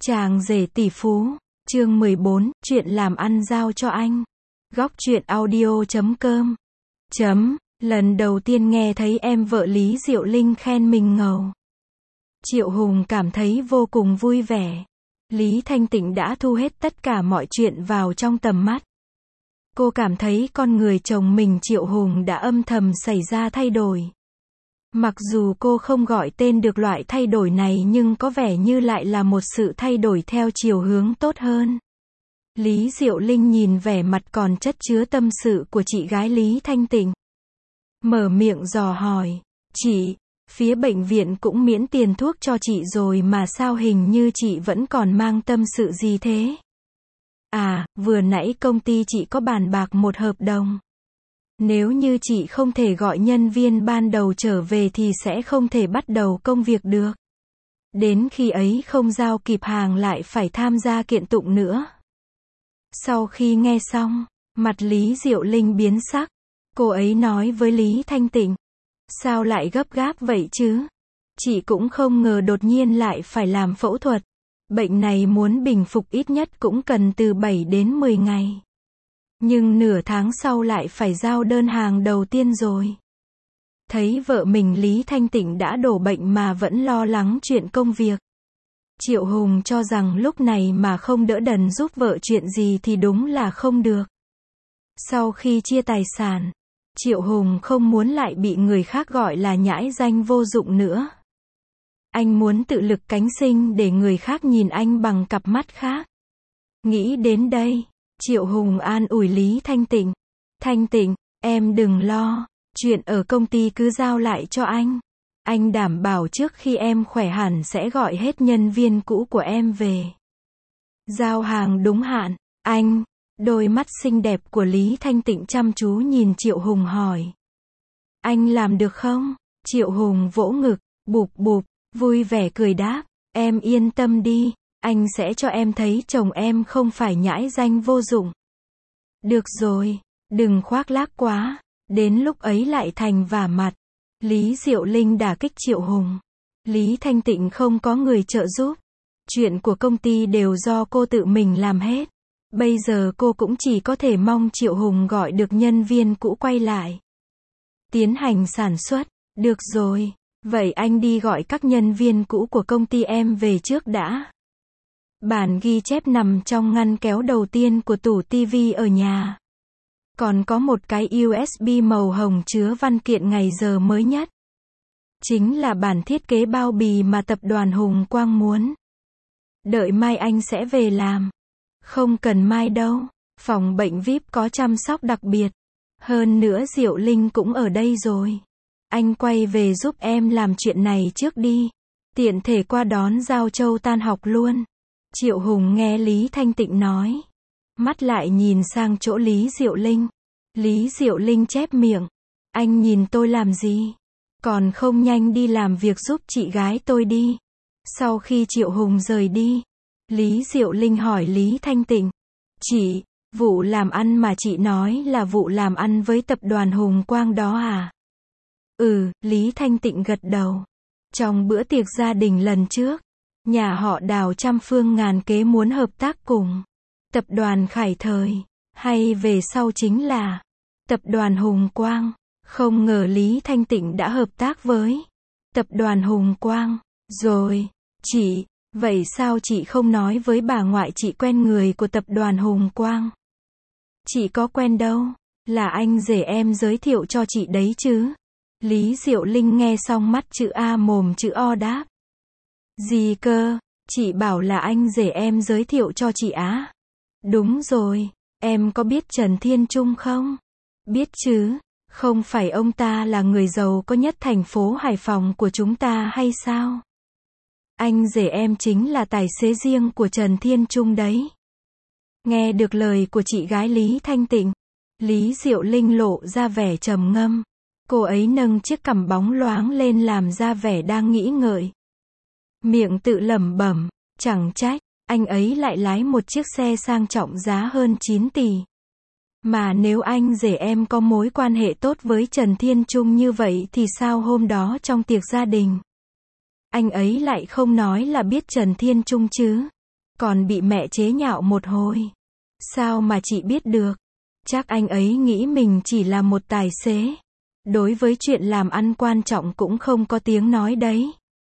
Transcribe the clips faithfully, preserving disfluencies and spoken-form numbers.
Chàng rể tỷ phú, chương mười bốn, chuyện làm ăn giao cho anh. Góc truyện audio chấm com. Chấm, lần đầu tiên nghe thấy em vợ Lý Diệu Linh khen mình ngầu. Triệu Hùng cảm thấy vô cùng vui vẻ. Lý Thanh Tịnh đã thu hết tất cả mọi chuyện vào trong tầm mắt. Cô cảm thấy con người chồng mình Triệu Hùng đã âm thầm xảy ra thay đổi. Mặc dù cô không gọi tên được loại thay đổi này nhưng có vẻ như lại là một sự thay đổi theo chiều hướng tốt hơn. Lý Diệu Linh nhìn vẻ mặt còn chất chứa tâm sự của chị gái Lý Thanh Tịnh. Mở miệng dò hỏi, chị, phía bệnh viện cũng miễn tiền thuốc cho chị rồi mà sao hình như chị vẫn còn mang tâm sự gì thế? À, vừa nãy công ty chị có bàn bạc một hợp đồng. Nếu như chị không thể gọi nhân viên ban đầu trở về thì sẽ không thể bắt đầu công việc được. Đến khi ấy không giao kịp hàng lại phải tham gia kiện tụng nữa. Sau khi nghe xong, mặt Lý Diệu Linh biến sắc. Cô ấy nói với Lý Thanh Tịnh, sao lại gấp gáp vậy chứ? Chị cũng không ngờ đột nhiên lại phải làm phẫu thuật. Bệnh này muốn bình phục ít nhất cũng cần từ bảy đến mười ngày. Nhưng nửa tháng sau lại phải giao đơn hàng đầu tiên rồi. Thấy vợ mình Lý Thanh Tịnh đã đổ bệnh mà vẫn lo lắng chuyện công việc. Triệu Hùng cho rằng lúc này mà không đỡ đần giúp vợ chuyện gì thì đúng là không được. Sau khi chia tài sản, Triệu Hùng không muốn lại bị người khác gọi là nhãi danh vô dụng nữa. Anh muốn tự lực cánh sinh để người khác nhìn anh bằng cặp mắt khác. Nghĩ đến đây, Triệu Hùng an ủi Lý Thanh Tịnh. Thanh Tịnh, em đừng lo, chuyện ở công ty cứ giao lại cho anh. Anh đảm bảo trước khi em khỏe hẳn sẽ gọi hết nhân viên cũ của em về. Giao hàng đúng hạn, anh. Đôi mắt xinh đẹp của Lý Thanh Tịnh chăm chú nhìn Triệu Hùng hỏi. Anh làm được không? Triệu Hùng vỗ ngực, bụp bụp, vui vẻ cười đáp. Em yên tâm đi. Anh sẽ cho em thấy chồng em không phải nhãi danh vô dụng. Được rồi, đừng khoác lác quá, đến lúc ấy lại thành vả mặt. Lý Diệu Linh đả kích Triệu Hùng. Lý Thanh Tịnh không có người trợ giúp. Chuyện của công ty đều do cô tự mình làm hết. Bây giờ cô cũng chỉ có thể mong Triệu Hùng gọi được nhân viên cũ quay lại. Tiến hành sản xuất, được rồi, vậy anh đi gọi các nhân viên cũ của công ty em về trước đã. Bản ghi chép nằm trong ngăn kéo đầu tiên của tủ tivi ở nhà. Còn có một cái u ét bê màu hồng chứa văn kiện ngày giờ mới nhất. Chính là bản thiết kế bao bì mà tập đoàn Hùng Quang muốn. Đợi mai anh sẽ về làm. Không cần mai đâu, phòng bệnh vi ai pi có chăm sóc đặc biệt. Hơn nữa Diệu Linh cũng ở đây rồi. Anh quay về giúp em làm chuyện này trước đi. Tiện thể qua đón Giao Châu tan học luôn. Triệu Hùng nghe Lý Thanh Tịnh nói. Mắt lại nhìn sang chỗ Lý Diệu Linh. Lý Diệu Linh chép miệng. Anh nhìn tôi làm gì? Còn không nhanh đi làm việc giúp chị gái tôi đi. Sau khi Triệu Hùng rời đi, Lý Diệu Linh hỏi Lý Thanh Tịnh. Chị, vụ làm ăn mà chị nói là vụ làm ăn với tập đoàn Hùng Quang đó à? Ừ, Lý Thanh Tịnh gật đầu. Trong bữa tiệc gia đình lần trước, nhà họ Đào trăm phương ngàn kế muốn hợp tác cùng tập đoàn Khải Thời, hay về sau chính là tập đoàn Hùng Quang. Không ngờ Lý Thanh Tịnh đã hợp tác với tập đoàn Hùng Quang. Rồi, chị, vậy sao chị không nói với bà ngoại chị quen người của tập đoàn Hùng Quang? Chị có quen đâu, là anh rể em giới thiệu cho chị đấy chứ. Lý Diệu Linh nghe xong mắt chữ A mồm chữ O đáp. Gì cơ, chị bảo là anh rể em giới thiệu cho chị á? Đúng rồi, em có biết Trần Thiên Trung không? Biết chứ, không phải ông ta là người giàu có nhất thành phố Hải Phòng của chúng ta hay sao? Anh rể em chính là tài xế riêng của Trần Thiên Trung đấy. Nghe được lời của chị gái Lý Thanh Tịnh, Lý Diệu Linh lộ ra vẻ trầm ngâm. Cô ấy nâng chiếc cằm bóng loáng lên làm ra vẻ đang nghĩ ngợi. Miệng tự lẩm bẩm, chẳng trách, anh ấy lại lái một chiếc xe sang trọng giá hơn chín tỷ. Mà nếu anh rể em có mối quan hệ tốt với Trần Thiên Trung như vậy thì sao hôm đó trong tiệc gia đình anh ấy lại không nói là biết Trần Thiên Trung chứ? còn bị mẹ chế nhạo một hồi. Sao mà chị biết được? Chắc anh ấy nghĩ mình chỉ là một tài xế. Đối với chuyện làm ăn quan trọng cũng không có tiếng nói đấy.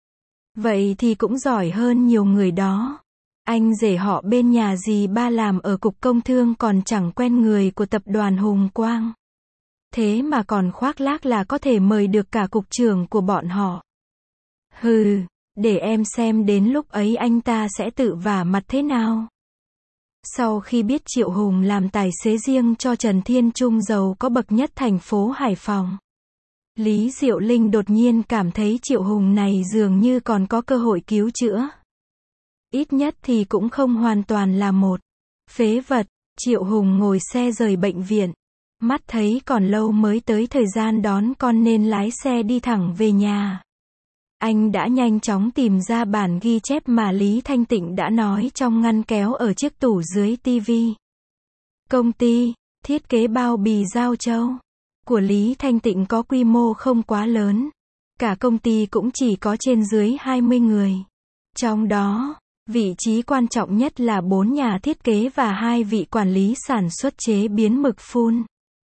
Vậy thì cũng giỏi hơn nhiều người đó. Anh rể họ bên nhà dì ba làm ở cục công thương còn chẳng quen người của tập đoàn Hùng Quang. Thế mà còn khoác lác là có thể mời được cả cục trưởng của bọn họ. Hừ, để em xem đến lúc ấy anh ta sẽ tự vả mặt thế nào. Sau khi biết Triệu Hùng làm tài xế riêng cho Trần Thiên Trung giàu có bậc nhất thành phố Hải Phòng, Lý Diệu Linh đột nhiên cảm thấy Triệu Hùng này dường như còn có cơ hội cứu chữa. Ít nhất thì cũng không hoàn toàn là một phế vật. Triệu Hùng ngồi xe rời bệnh viện. Mắt thấy còn lâu mới tới thời gian đón con nên lái xe đi thẳng về nhà. Anh đã nhanh chóng tìm ra bản ghi chép mà Lý Thanh Tịnh đã nói trong ngăn kéo ở chiếc tủ dưới tivi. Công ty thiết kế bao bì Giao Châu của Lý Thanh Tịnh có quy mô không quá lớn. Cả công ty cũng chỉ có trên dưới hai mươi người. Trong đó, vị trí quan trọng nhất là bốn nhà thiết kế và hai vị quản lý sản xuất chế biến mực phun.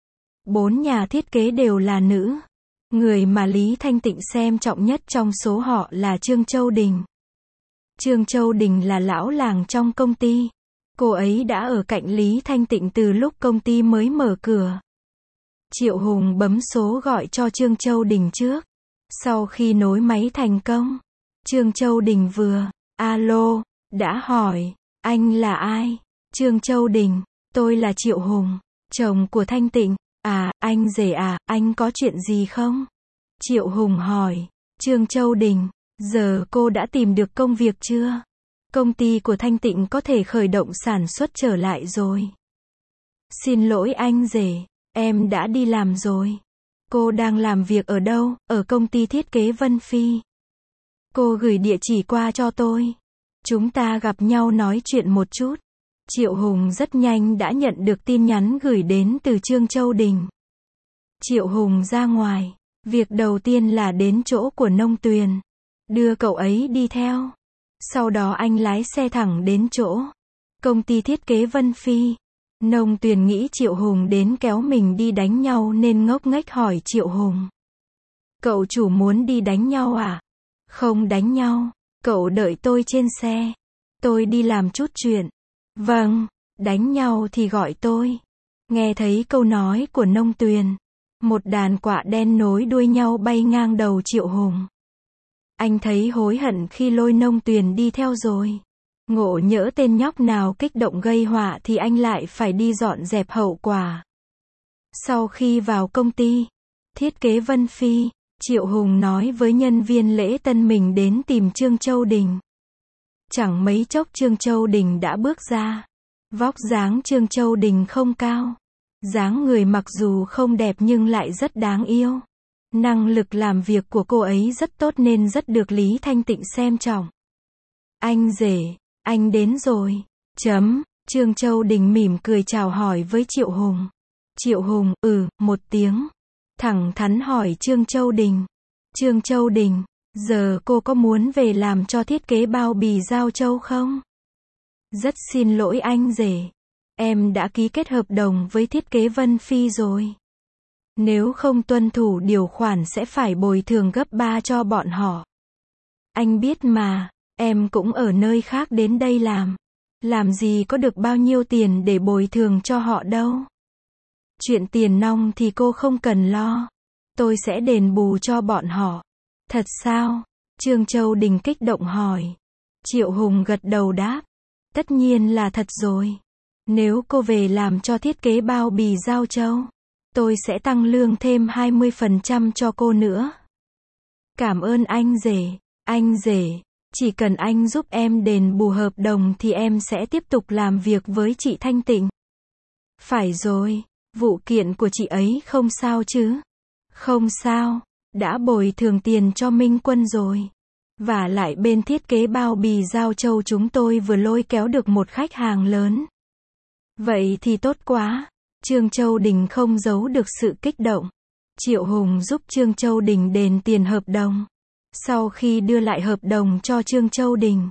Bốn nhà thiết kế đều là nữ. Người mà Lý Thanh Tịnh xem trọng nhất trong số họ là Trương Châu Đình. Trương Châu Đình là lão làng trong công ty. Cô ấy đã ở cạnh Lý Thanh Tịnh từ lúc công ty mới mở cửa. Triệu Hùng bấm số gọi cho Trương Châu Đình trước. Sau khi nối máy thành công, Trương Châu Đình vừa, alo, đã hỏi, anh là ai? Trương Châu Đình, tôi là Triệu Hùng, chồng của Thanh Tịnh. À, anh rể à, anh có chuyện gì không? Triệu Hùng hỏi. Trương Châu Đình, giờ cô đã tìm được công việc chưa? Công ty của Thanh Tịnh có thể khởi động sản xuất trở lại rồi. Xin lỗi anh rể, em đã đi làm rồi. Cô đang làm việc ở đâu? Ở công ty thiết kế Vân Phi. Cô gửi địa chỉ qua cho tôi. Chúng ta gặp nhau nói chuyện một chút. Triệu Hùng rất nhanh đã nhận được tin nhắn gửi đến từ Trương Châu Đình. Triệu Hùng ra ngoài. Việc đầu tiên là đến chỗ của Nông Tuyền. Đưa cậu ấy đi theo. Sau đó anh lái xe thẳng đến chỗ công ty thiết kế Vân Phi. Nông Tuyền nghĩ Triệu Hùng đến kéo mình đi đánh nhau nên ngốc nghếch hỏi Triệu Hùng. Cậu chủ muốn đi đánh nhau à? Không đánh nhau. Cậu đợi tôi trên xe. Tôi đi làm chút chuyện. Vâng, đánh nhau thì gọi tôi. Nghe thấy câu nói của Nông Tuyền, một đàn quạ đen nối đuôi nhau bay ngang đầu Triệu Hùng. Anh thấy hối hận khi lôi Nông Tuyền đi theo rồi. Ngộ nhỡ tên nhóc nào kích động gây họa thì anh lại phải đi dọn dẹp hậu quả. Sau khi vào công ty thiết kế Vân Phi, Triệu Hùng nói với nhân viên lễ tân mình đến tìm Trương Châu Đình. Chẳng mấy chốc Trương Châu Đình đã bước ra. Vóc dáng Trương Châu Đình không cao. Dáng người mặc dù không đẹp nhưng lại rất đáng yêu. Năng lực làm việc của cô ấy rất tốt nên rất được Lý Thanh Tịnh xem trọng. Anh rể, anh đến rồi. Chấm. Trương Châu Đình mỉm cười chào hỏi với Triệu Hùng. Triệu Hùng, ừ, một tiếng. Thẳng thắn hỏi Trương Châu Đình. Trương Châu Đình, giờ cô có muốn về làm cho thiết kế bao bì Giao Châu không? Rất xin lỗi anh rể. Em đã ký kết hợp đồng với thiết kế Vân Phi rồi. Nếu không tuân thủ điều khoản sẽ phải bồi thường gấp ba cho bọn họ. Anh biết mà, em cũng ở nơi khác đến đây làm. Làm gì có được bao nhiêu tiền để bồi thường cho họ đâu. Chuyện tiền nong thì cô không cần lo. Tôi sẽ đền bù cho bọn họ. Thật sao? Trương Châu Đình kích động hỏi. Triệu Hùng gật đầu đáp. Tất nhiên là thật rồi. Nếu cô về làm cho thiết kế bao bì Giao Châu, tôi sẽ tăng lương thêm hai mươi phần trăm cho cô nữa. Cảm ơn anh rể. Anh rể, chỉ cần anh giúp em đền bù hợp đồng thì em sẽ tiếp tục làm việc với chị Thanh Tịnh. Phải rồi, vụ kiện của chị ấy không sao chứ? Không sao, đã bồi thường tiền cho Minh Quân rồi. Và lại bên thiết kế bao bì Giao Châu chúng tôi vừa lôi kéo được một khách hàng lớn. Vậy thì tốt quá. Trương Châu Đình không giấu được sự kích động. Triệu Hùng giúp Trương Châu Đình đền tiền hợp đồng. Sau khi đưa lại hợp đồng cho Trương Châu Đình,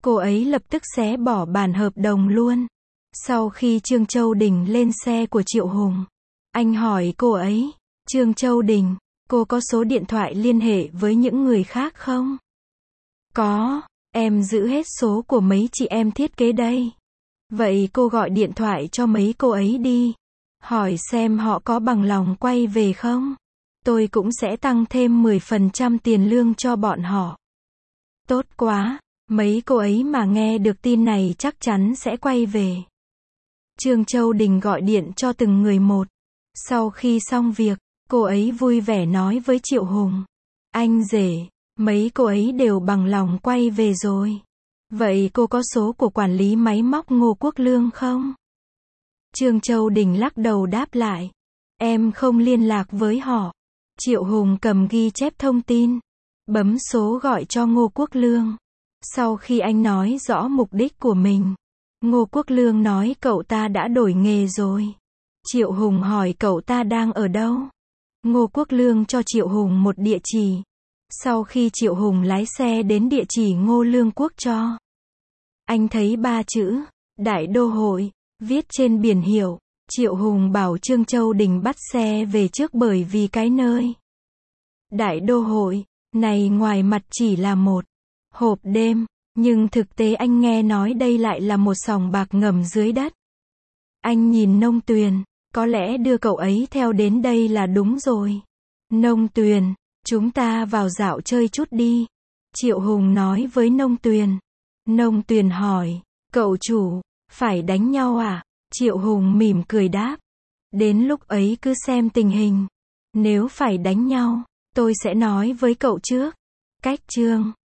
Cô ấy lập tức xé bỏ bản hợp đồng luôn. Sau khi Trương Châu Đình lên xe của Triệu Hùng, anh hỏi cô ấy, Trương Châu Đình, cô có số điện thoại liên hệ với những người khác không? Có, em giữ hết số của mấy chị em thiết kế đây. Vậy cô gọi điện thoại cho mấy cô ấy đi. Hỏi xem họ có bằng lòng quay về không? Tôi cũng sẽ tăng thêm mười phần trăm tiền lương cho bọn họ. Tốt quá, mấy cô ấy mà nghe được tin này chắc chắn sẽ quay về. Trương Châu Đình gọi điện cho từng người một. Sau khi xong việc, cô ấy vui vẻ nói với Triệu Hùng. Anh rể, mấy cô ấy đều bằng lòng quay về rồi. Vậy cô có số của quản lý máy móc Ngô Quốc Lương không? Trương Châu Đình lắc đầu đáp lại. Em không liên lạc với họ. Triệu Hùng cầm ghi chép thông tin. Bấm số gọi cho Ngô Quốc Lương. Sau khi anh nói rõ mục đích của mình, Ngô Quốc Lương nói cậu ta đã đổi nghề rồi. Triệu Hùng hỏi cậu ta đang ở đâu. Ngô Quốc Lương cho Triệu Hùng một địa chỉ. Sau khi Triệu Hùng lái xe đến địa chỉ Ngô Lương Quốc cho, anh thấy ba chữ, Đại Đô Hội, viết trên biển hiệu. Triệu Hùng bảo Trương Châu Đình bắt xe về trước bởi vì cái nơi Đại Đô Hội này ngoài mặt chỉ là một hộp đêm, nhưng thực tế anh nghe nói đây lại là một sòng bạc ngầm dưới đất. Anh nhìn Nông Tuyền, có lẽ đưa cậu ấy theo đến đây là đúng rồi. Nông Tuyền, chúng ta vào dạo chơi chút đi. Triệu Hùng nói với Nông Tuyền. Nông Tuyền hỏi, cậu chủ, phải đánh nhau à? Triệu Hùng mỉm cười đáp. Đến lúc ấy cứ xem tình hình. Nếu phải đánh nhau, tôi sẽ nói với cậu trước. Cách chương